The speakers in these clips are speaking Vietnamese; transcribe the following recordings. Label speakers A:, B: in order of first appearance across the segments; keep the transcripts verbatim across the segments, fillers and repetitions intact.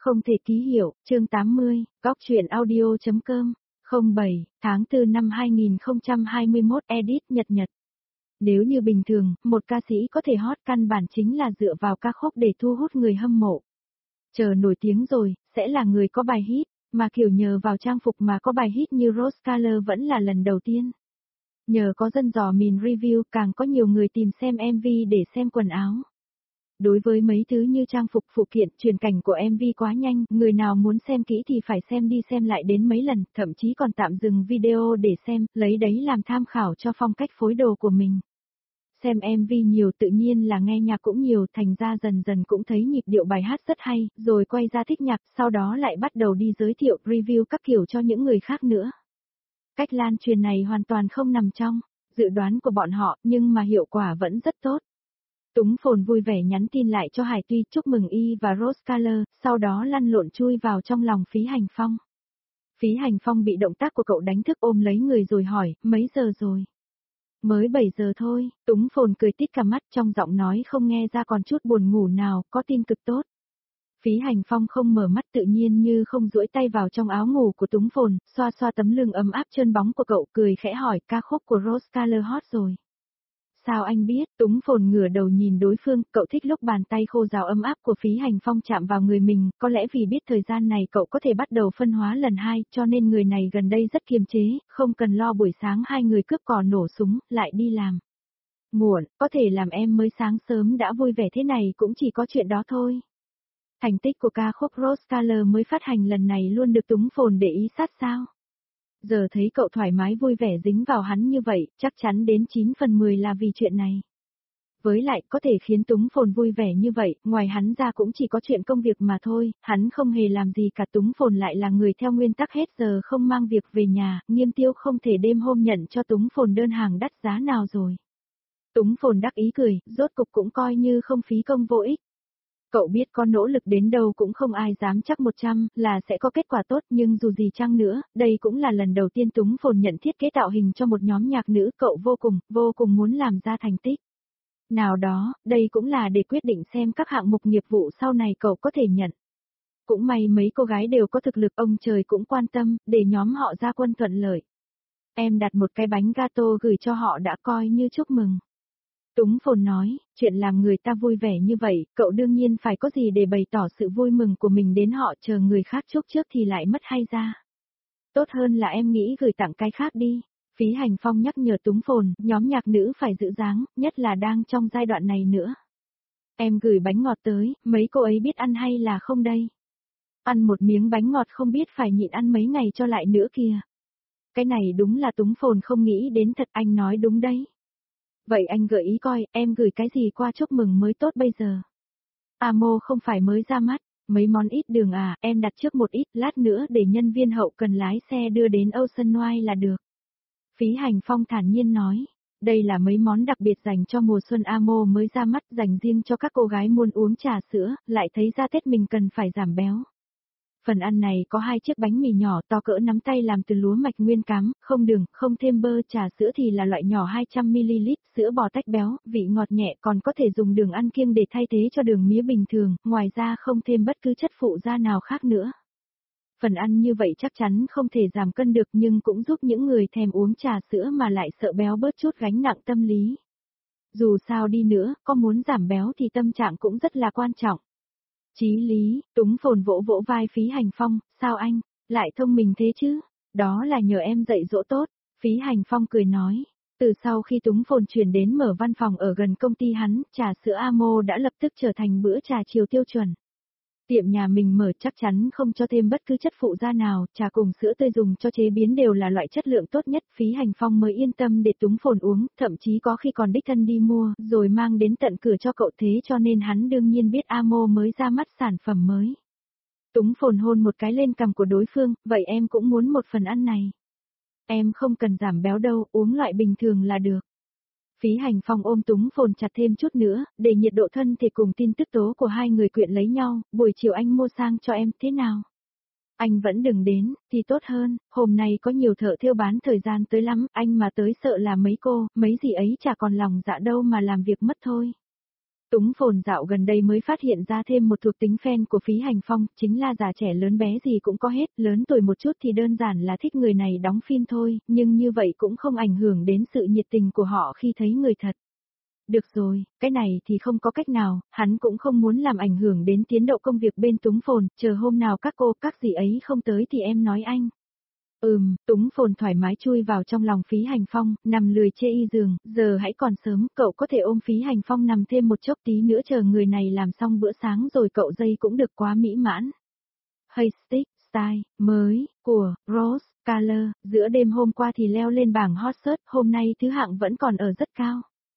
A: Không thể ký hiệu, chương tám mươi, góc truyện audio.com, không bảy, tháng tư năm hai nghìn không trăm hai mươi mốt edit nhật nhật. Nếu như bình thường, một ca sĩ có thể hot căn bản chính là dựa vào ca khúc để thu hút người hâm mộ. Chờ nổi tiếng rồi, sẽ là người có bài hit, mà kiểu nhờ vào trang phục mà có bài hit như Rose Color vẫn là lần đầu tiên. Nhờ có dân dò mìn review càng có nhiều người tìm xem em vê để xem quần áo. Đối với mấy thứ như trang phục phụ kiện, truyền cảnh của em vê quá nhanh, người nào muốn xem kỹ thì phải xem đi xem lại đến mấy lần, thậm chí còn tạm dừng video để xem, lấy đấy làm tham khảo cho phong cách phối đồ của mình. Xem em vê nhiều tự nhiên là nghe nhạc cũng nhiều, thành ra dần dần cũng thấy nhịp điệu bài hát rất hay, rồi quay ra thích nhạc, sau đó lại bắt đầu đi giới thiệu, review các kiểu cho những người khác nữa. Cách lan truyền này hoàn toàn không nằm trong dự đoán của bọn họ, nhưng mà hiệu quả vẫn rất tốt. Túng Phồn vui vẻ nhắn tin lại cho Hải Tuy chúc mừng y và Rose Color, sau đó lăn lộn chui vào trong lòng Phí Hành Phong. Phí Hành Phong bị động tác của cậu đánh thức ôm lấy người rồi hỏi, mấy giờ rồi? Mới bảy giờ thôi, Túng Phồn cười tít cả mắt trong giọng nói không nghe ra còn chút buồn ngủ nào, có tin cực tốt. Phí Hành Phong không mở mắt tự nhiên như không duỗi tay vào trong áo ngủ của Túng Phồn, xoa xoa tấm lưng ấm áp trơn bóng của cậu cười khẽ hỏi ca khúc của Rose Color hot rồi. Sao anh biết? Túng Phồn ngửa đầu nhìn đối phương, cậu thích lúc bàn tay khô ráo ấm áp của Phí Hành Phong chạm vào người mình, có lẽ vì biết thời gian này cậu có thể bắt đầu phân hóa lần hai, cho nên người này gần đây rất kiềm chế, không cần lo buổi sáng hai người cướp cò nổ súng, lại đi làm. Muộn, có thể làm em mới sáng sớm đã vui vẻ thế này cũng chỉ có chuyện đó thôi. Thành tích của ca khúc Rose Color mới phát hành lần này luôn được Túng Phồn để ý sát sao. Giờ thấy cậu thoải mái vui vẻ dính vào hắn như vậy, chắc chắn đến chín phần mười là vì chuyện này. Với lại, có thể khiến Túng Phồn vui vẻ như vậy, ngoài hắn ra cũng chỉ có chuyện công việc mà thôi, hắn không hề làm gì cả. Túng Phồn lại là người theo nguyên tắc hết giờ không mang việc về nhà, Nghiêm Tiêu không thể đêm hôm nhận cho Túng Phồn đơn hàng đắt giá nào rồi. Túng Phồn đắc ý cười, rốt cục cũng coi như không phí công vô ích. Cậu biết có nỗ lực đến đâu cũng không ai dám chắc một trăm là sẽ có kết quả tốt, nhưng dù gì chăng nữa, đây cũng là lần đầu tiên Túng Phồn nhận thiết kế tạo hình cho một nhóm nhạc nữ, cậu vô cùng, vô cùng muốn làm ra thành tích. Nào đó, đây cũng là để quyết định xem các hạng mục nghiệp vụ sau này cậu có thể nhận. Cũng may mấy cô gái đều có thực lực, ông trời cũng quan tâm, để nhóm họ ra quân thuận lợi. Em đặt một cái bánh gato gửi cho họ đã coi như chúc mừng. Túng Phồn nói, chuyện làm người ta vui vẻ như vậy, cậu đương nhiên phải có gì để bày tỏ sự vui mừng của mình đến họ, chờ người khác chúc trước thì lại mất hay ra. Tốt hơn là em nghĩ gửi tặng cái khác đi. Phí Hành Phong nhắc nhở Túng Phồn, nhóm nhạc nữ phải giữ dáng, nhất là đang trong giai đoạn này nữa. Em gửi bánh ngọt tới, mấy cô ấy biết ăn hay là không đây? Ăn một miếng bánh ngọt không biết phải nhịn ăn mấy ngày cho lại nữa kìa. Cái này đúng là Túng Phồn không nghĩ đến thật, anh nói đúng đấy. Vậy anh gợi ý coi, em gửi cái gì qua chúc mừng mới tốt bây giờ? Amo không phải mới ra mắt, mấy món ít đường à, em đặt trước một ít, lát nữa để nhân viên hậu cần lái xe đưa đến Ocean White là được. Phí Hành Phong thản nhiên nói, đây là mấy món đặc biệt dành cho mùa xuân, Amo mới ra mắt, dành riêng cho các cô gái muốn uống trà sữa, lại thấy ra Tết mình cần phải giảm béo. Phần ăn này có hai chiếc bánh mì nhỏ to cỡ nắm tay làm từ lúa mạch nguyên cám, không đường, không thêm bơ, trà sữa thì là loại nhỏ hai trăm mi li lít, sữa bò tách béo, vị ngọt nhẹ, còn có thể dùng đường ăn kiêng để thay thế cho đường mía bình thường, ngoài ra không thêm bất cứ chất phụ gia nào khác nữa. Phần ăn như vậy chắc chắn không thể giảm cân được, nhưng cũng giúp những người thèm uống trà sữa mà lại sợ béo bớt chút gánh nặng tâm lý. Dù sao đi nữa, có muốn giảm béo thì tâm trạng cũng rất là quan trọng. Chí lý, Túng Phồn vỗ vỗ vai Phí Hành Phong, sao anh, lại thông minh thế chứ? Đó là nhờ em dạy dỗ tốt. Phí Hành Phong cười nói, từ sau khi Túng Phồn chuyển đến mở văn phòng ở gần công ty hắn, trà sữa Amo đã lập tức trở thành bữa trà chiều tiêu chuẩn. Tiệm nhà mình mở chắc chắn không cho thêm bất cứ chất phụ gia nào, trà cùng sữa tươi dùng cho chế biến đều là loại chất lượng tốt nhất. Phí Hành Phong mới yên tâm để Túng Phồn uống, thậm chí có khi còn đích thân đi mua, rồi mang đến tận cửa cho cậu, thế cho nên hắn đương nhiên biết Amo mới ra mắt sản phẩm mới. Túng Phồn hôn một cái lên cằm của đối phương, vậy em cũng muốn một phần ăn này. Em không cần giảm béo đâu, uống loại bình thường là được. Phí Hành Phong ôm Túng Phồn chặt thêm chút nữa, để nhiệt độ thân thể cùng tin tức tố của hai người quyện lấy nhau, buổi chiều anh mua sang cho em, thế nào? Anh vẫn đừng đến, thì tốt hơn, hôm nay có nhiều thợ thêu bán thời gian tới lắm, anh mà tới sợ là mấy cô, mấy gì ấy chả còn lòng dạ đâu mà làm việc mất thôi. Túng Phồn dạo gần đây mới phát hiện ra thêm một thuộc tính fan của Phí Hành Phong, chính là già trẻ lớn bé gì cũng có hết, lớn tuổi một chút thì đơn giản là thích người này đóng phim thôi, nhưng như vậy cũng không ảnh hưởng đến sự nhiệt tình của họ khi thấy người thật. Được rồi, cái này thì không có cách nào, hắn cũng không muốn làm ảnh hưởng đến tiến độ công việc bên Túng Phồn, chờ hôm nào các cô các dì ấy không tới thì em nói anh. Ừm, Túng Phồn thoải mái chui vào trong lòng Phí Hành Phong, nằm lười chê y giường, giờ hãy còn sớm, cậu có thể ôm Phí Hành Phong nằm thêm một chốc tí nữa chờ người này làm xong bữa sáng rồi cậu dây cũng được quá mỹ mãn. Hey Stick, Style, mới, của, Rose, Color, giữa đêm hôm qua thì leo lên bảng hot search, hôm nay thứ hạng vẫn còn ở rất cao.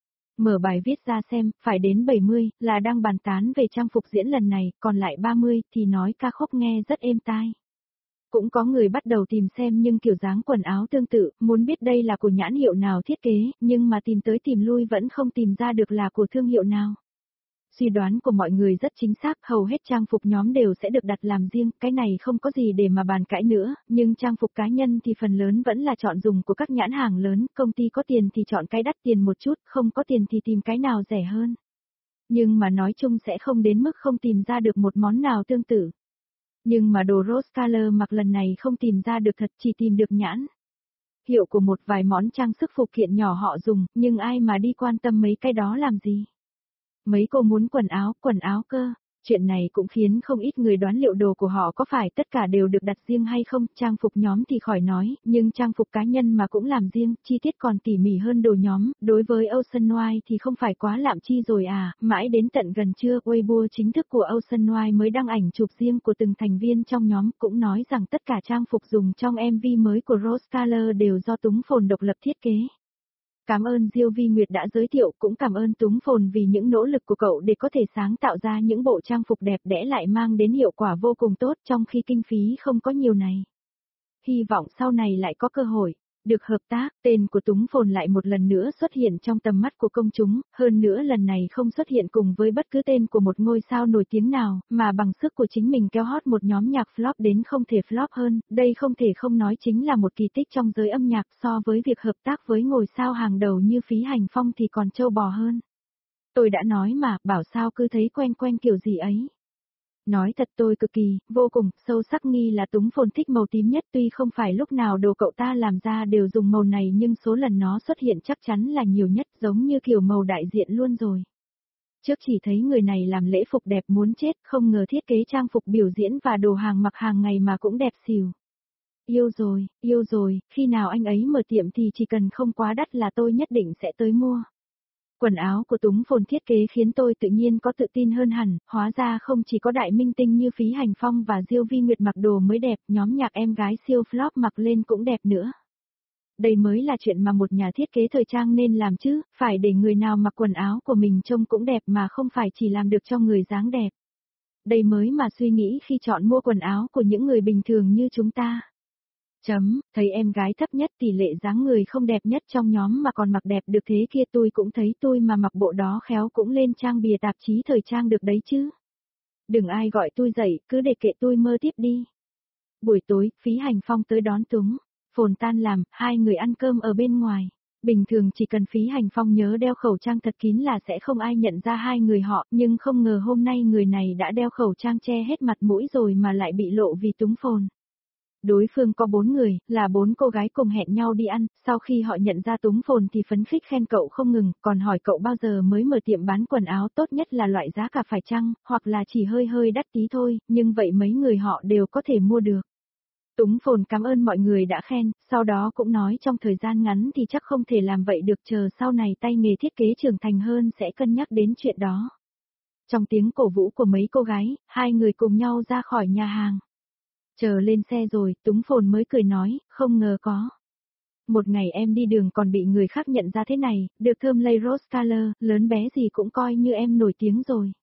A: Mở bài viết ra xem, phải đến bảy mươi, là đang bàn tán về trang phục diễn lần này, còn lại ba mươi, thì nói ca khúc nghe rất êm tai. Cũng có người bắt đầu tìm xem nhưng kiểu dáng quần áo tương tự, muốn biết đây là của nhãn hiệu nào thiết kế, nhưng mà tìm tới tìm lui vẫn không tìm ra được là của thương hiệu nào. Suy đoán của mọi người rất chính xác, hầu hết trang phục nhóm đều sẽ được đặt làm riêng, cái này không có gì để mà bàn cãi nữa, nhưng trang phục cá nhân thì phần lớn vẫn là chọn dùng của các nhãn hàng lớn, công ty có tiền thì chọn cái đắt tiền một chút, không có tiền thì tìm cái nào rẻ hơn. Nhưng mà nói chung sẽ không đến mức không tìm ra được một món nào tương tự. Nhưng mà đồ Rose Color mặc lần này không tìm ra được thật, chỉ tìm được nhãn hiệu của một vài món trang sức phụ kiện nhỏ họ dùng, nhưng ai mà đi quan tâm mấy cái đó làm gì. Mấy cô muốn quần áo, quần áo cơ. Chuyện này cũng khiến không ít người đoán liệu đồ của họ có phải tất cả đều được đặt riêng hay không, trang phục nhóm thì khỏi nói, nhưng trang phục cá nhân mà cũng làm riêng, chi tiết còn tỉ mỉ hơn đồ nhóm, đối với Ocean White thì không phải quá lạm chi rồi à, mãi đến tận gần trưa Weibo chính thức của Ocean White mới đăng ảnh chụp riêng của từng thành viên trong nhóm, cũng nói rằng tất cả trang phục dùng trong em vê mới của Rose Color đều do Túng Phồn độc lập thiết kế. Cảm ơn Diêu Vi Nguyệt đã giới thiệu, cũng cảm ơn Túng Phồn vì những nỗ lực của cậu để có thể sáng tạo ra những bộ trang phục đẹp đẽ lại mang đến hiệu quả vô cùng tốt trong khi kinh phí không có nhiều này. Hy vọng sau này lại có cơ hội được hợp tác, tên của Túng Phồn lại một lần nữa xuất hiện trong tầm mắt của công chúng, hơn nữa lần này không xuất hiện cùng với bất cứ tên của một ngôi sao nổi tiếng nào, mà bằng sức của chính mình kéo hot một nhóm nhạc flop đến không thể flop hơn, đây không thể không nói chính là một kỳ tích trong giới âm nhạc, so với việc hợp tác với ngôi sao hàng đầu như Phí Hành Phong thì còn trâu bò hơn. Tôi đã nói mà, bảo sao cứ thấy quen quen kiểu gì ấy. Nói thật tôi cực kỳ, vô cùng, sâu sắc nghi là Túng Phồn thích màu tím nhất, tuy không phải lúc nào đồ cậu ta làm ra đều dùng màu này nhưng số lần nó xuất hiện chắc chắn là nhiều nhất, giống như kiểu màu đại diện luôn rồi. Trước chỉ thấy người này làm lễ phục đẹp muốn chết, không ngờ thiết kế trang phục biểu diễn và đồ hàng mặc hàng ngày mà cũng đẹp xìu. Yêu rồi, yêu rồi, khi nào anh ấy mở tiệm thì chỉ cần không quá đắt là tôi nhất định sẽ tới mua. Quần áo của Túng Phồn thiết kế khiến tôi tự nhiên có tự tin hơn hẳn, hóa ra không chỉ có đại minh tinh như Phí Hành Phong và Diêu Vi Nguyệt mặc đồ mới đẹp, nhóm nhạc em gái siêu flop mặc lên cũng đẹp nữa. Đây mới là chuyện mà một nhà thiết kế thời trang nên làm chứ, phải để người nào mặc quần áo của mình trông cũng đẹp mà không phải chỉ làm được cho người dáng đẹp. Đây mới mà suy nghĩ khi chọn mua quần áo của những người bình thường như chúng ta. Chấm, thấy em gái thấp nhất tỷ lệ dáng người không đẹp nhất trong nhóm mà còn mặc đẹp được thế kia, tôi cũng thấy tôi mà mặc bộ đó khéo cũng lên trang bìa tạp chí thời trang được đấy chứ. Đừng ai gọi tôi dậy, cứ để kệ tôi mơ tiếp đi. Buổi tối, Phí Hành Phong tới đón Túng Phồn tan làm, hai người ăn cơm ở bên ngoài. Bình thường chỉ cần Phí Hành Phong nhớ đeo khẩu trang thật kín là sẽ không ai nhận ra hai người họ, nhưng không ngờ hôm nay người này đã đeo khẩu trang che hết mặt mũi rồi mà lại bị lộ vì Túng Phồn. Đối phương có bốn người, là bốn cô gái cùng hẹn nhau đi ăn, sau khi họ nhận ra Túng Phồn thì phấn khích khen cậu không ngừng, còn hỏi cậu bao giờ mới mở tiệm bán quần áo, tốt nhất là loại giá cả phải chăng, hoặc là chỉ hơi hơi đắt tí thôi, nhưng vậy mấy người họ đều có thể mua được. Túng Phồn cảm ơn mọi người đã khen, sau đó cũng nói trong thời gian ngắn thì chắc không thể làm vậy được, chờ sau này tay nghề thiết kế trưởng thành hơn sẽ cân nhắc đến chuyện đó. Trong tiếng cổ vũ của mấy cô gái, hai người cùng nhau ra khỏi nhà hàng. Chờ lên xe rồi, Túng Phồn mới cười nói, không ngờ có. Một ngày em đi đường còn bị người khác nhận ra thế này, được thơm lây Rose Color, lớn bé gì cũng coi như em nổi tiếng rồi.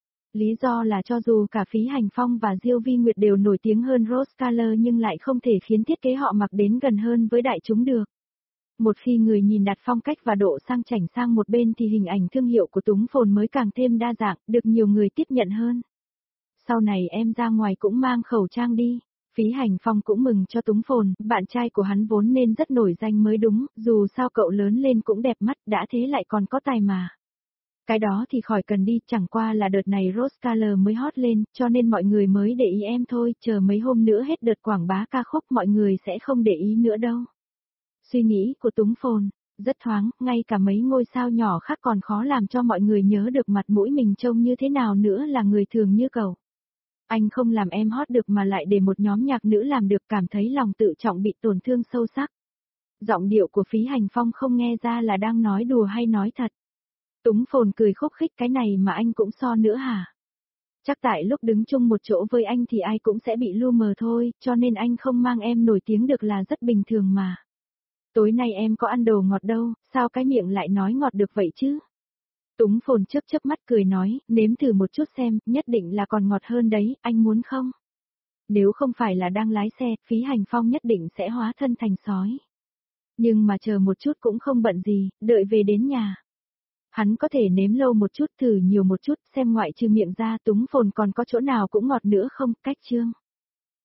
A: Lý do là cho dù cả Phí Hành Phong và Diêu Vi Nguyệt đều nổi tiếng hơn Rose Color nhưng lại không thể khiến thiết kế họ mặc đến gần hơn với đại chúng được. Một khi người nhìn đặt phong cách và độ sang chảnh sang một bên thì hình ảnh thương hiệu của Túng Phồn mới càng thêm đa dạng, được nhiều người tiếp nhận hơn. Sau này em ra ngoài cũng mang khẩu trang đi. Phí Hành Phong cũng mừng cho Túng Phồn, bạn trai của hắn vốn nên rất nổi danh mới đúng, dù sao cậu lớn lên cũng đẹp mắt, đã thế lại còn có tài mà. Cái đó thì khỏi cần đi, chẳng qua là đợt này Rose Color mới hot lên, cho nên mọi người mới để ý em thôi, chờ mấy hôm nữa hết đợt quảng bá ca khúc mọi người sẽ không để ý nữa đâu. Suy nghĩ của Túng Phồn, rất thoáng, ngay cả mấy ngôi sao nhỏ khác còn khó làm cho mọi người nhớ được mặt mũi mình trông như thế nào nữa là người thường như cậu. Anh không làm em hot được mà lại để một nhóm nhạc nữ làm được, cảm thấy lòng tự trọng bị tổn thương sâu sắc. Giọng điệu của Phí Hành Phong không nghe ra là đang nói đùa hay nói thật. Túng Phồn cười khúc khích, cái này mà anh cũng so nữa hả? Chắc tại lúc đứng chung một chỗ với anh thì ai cũng sẽ bị lu mờ thôi, cho nên anh không mang em nổi tiếng được là rất bình thường mà. Tối nay em có ăn đồ ngọt đâu, sao cái miệng lại nói ngọt được vậy chứ? Túng Phồn chớp chớp mắt cười nói, nếm thử một chút xem, nhất định là còn ngọt hơn đấy, anh muốn không? Nếu không phải là đang lái xe, Phí Hành Phong nhất định sẽ hóa thân thành sói. Nhưng mà chờ một chút cũng không bận gì, đợi về đến nhà. Hắn có thể nếm lâu một chút, thử nhiều một chút, xem ngoại trừ miệng ra Túng Phồn còn có chỗ nào cũng ngọt nữa không, cách chương.